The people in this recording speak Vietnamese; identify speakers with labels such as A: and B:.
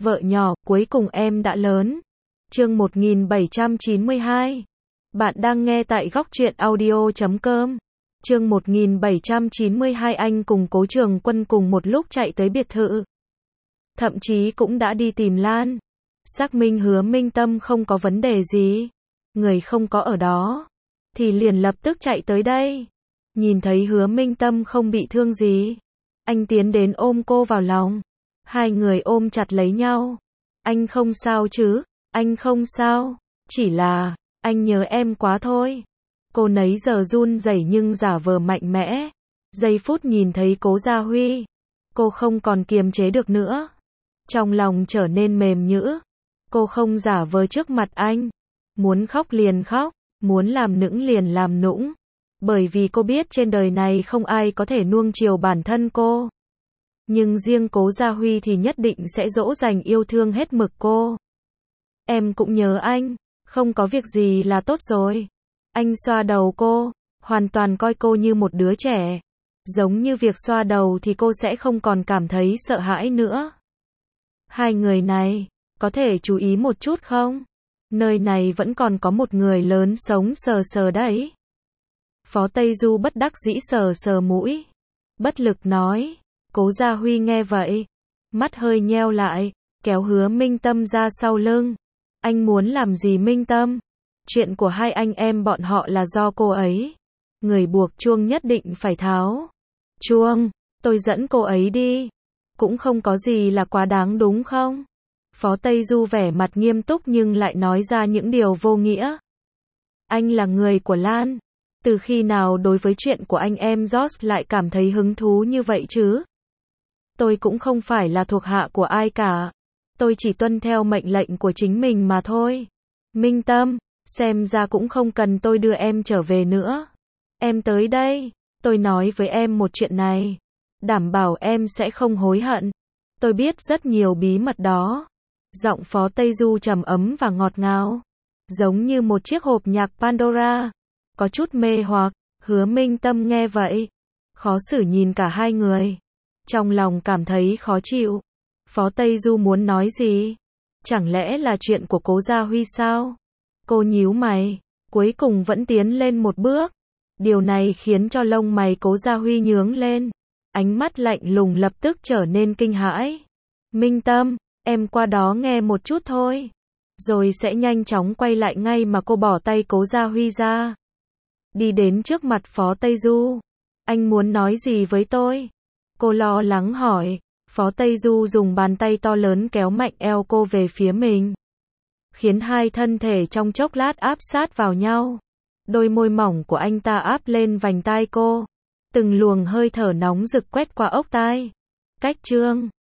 A: Vợ nhỏ, cuối cùng em đã lớn. Chương 1792. Bạn đang nghe tại góc truyện audio.com. Chương 1792. Anh cùng Cố Trường Quân cùng một lúc chạy tới biệt thự. Thậm chí cũng đã đi tìm Lan. Xác minh Hứa Minh Tâm không có vấn đề gì. Người không có ở đó. Thì liền lập tức chạy tới đây. Nhìn thấy Hứa Minh Tâm không bị thương gì. Anh tiến đến ôm cô vào lòng. Hai người ôm chặt lấy nhau. Anh không sao chứ? Anh không sao. Chỉ là, anh nhớ em quá thôi. Cô nấy giờ run rẩy nhưng giả vờ mạnh mẽ. Giây phút nhìn thấy Cố Gia Huy. Cô không còn kiềm chế được nữa. Trong lòng trở nên mềm nhũn. Cô không giả vờ trước mặt anh. Muốn khóc liền khóc. Muốn làm nũng liền làm nũng. Bởi vì cô biết trên đời này không ai có thể nuông chiều bản thân cô. Nhưng riêng Cố Gia Huy thì nhất định sẽ dỗ dành yêu thương hết mực cô. Em cũng nhớ anh, không có việc gì là tốt rồi. Anh xoa đầu cô, hoàn toàn coi cô như một đứa trẻ. Giống như việc xoa đầu thì cô sẽ không còn cảm thấy sợ hãi nữa. Hai người này, có thể chú ý một chút không? Nơi này vẫn còn có một người lớn sống sờ sờ đấy. Phó Tây Du bất đắc dĩ sờ sờ mũi. Bất lực nói. Cố Gia Huy nghe vậy. Mắt hơi nheo lại. Kéo Hứa Minh Tâm ra sau lưng. Anh muốn làm gì Minh Tâm? Chuyện của hai anh em bọn họ là do cô ấy. Người buộc chuông nhất định phải tháo. Chuông, tôi dẫn cô ấy đi. Cũng không có gì là quá đáng đúng không? Phó Tây Du vẻ mặt nghiêm túc nhưng lại nói ra những điều vô nghĩa. Anh là người của Lan. Từ khi nào đối với chuyện của anh em George lại cảm thấy hứng thú như vậy chứ? Tôi cũng không phải là thuộc hạ của ai cả. Tôi chỉ tuân theo mệnh lệnh của chính mình mà thôi. Minh Tâm, xem ra cũng không cần tôi đưa em trở về nữa. Em tới đây, tôi nói với em một chuyện này. Đảm bảo em sẽ không hối hận. Tôi biết rất nhiều bí mật đó. Giọng Phó Tây Du trầm ấm và ngọt ngào. Giống như một chiếc hộp nhạc Pandora. Có chút mê hoặc. Hứa Minh Tâm nghe vậy. Khó xử nhìn cả hai người. Trong lòng cảm thấy khó chịu. Phó Tây Du muốn nói gì? Chẳng lẽ là chuyện của Cố Gia Huy sao? Cô nhíu mày. Cuối cùng vẫn tiến lên một bước. Điều này khiến cho lông mày Cố Gia Huy nhướng lên. Ánh mắt lạnh lùng lập tức trở nên kinh hãi. Minh Tâm, em qua đó nghe một chút thôi. Rồi sẽ nhanh chóng quay lại ngay mà cô bỏ tay Cố Gia Huy ra. Đi đến trước mặt Phó Tây Du. Anh muốn nói gì với tôi? Cô lo lắng hỏi. Phó Tây Du dùng bàn tay to lớn kéo mạnh eo cô về phía mình. Khiến hai thân thể trong chốc lát áp sát vào nhau. Đôi môi mỏng của anh ta áp lên vành tai cô. Từng luồng hơi thở nóng rực quét qua ốc tai. Cách chương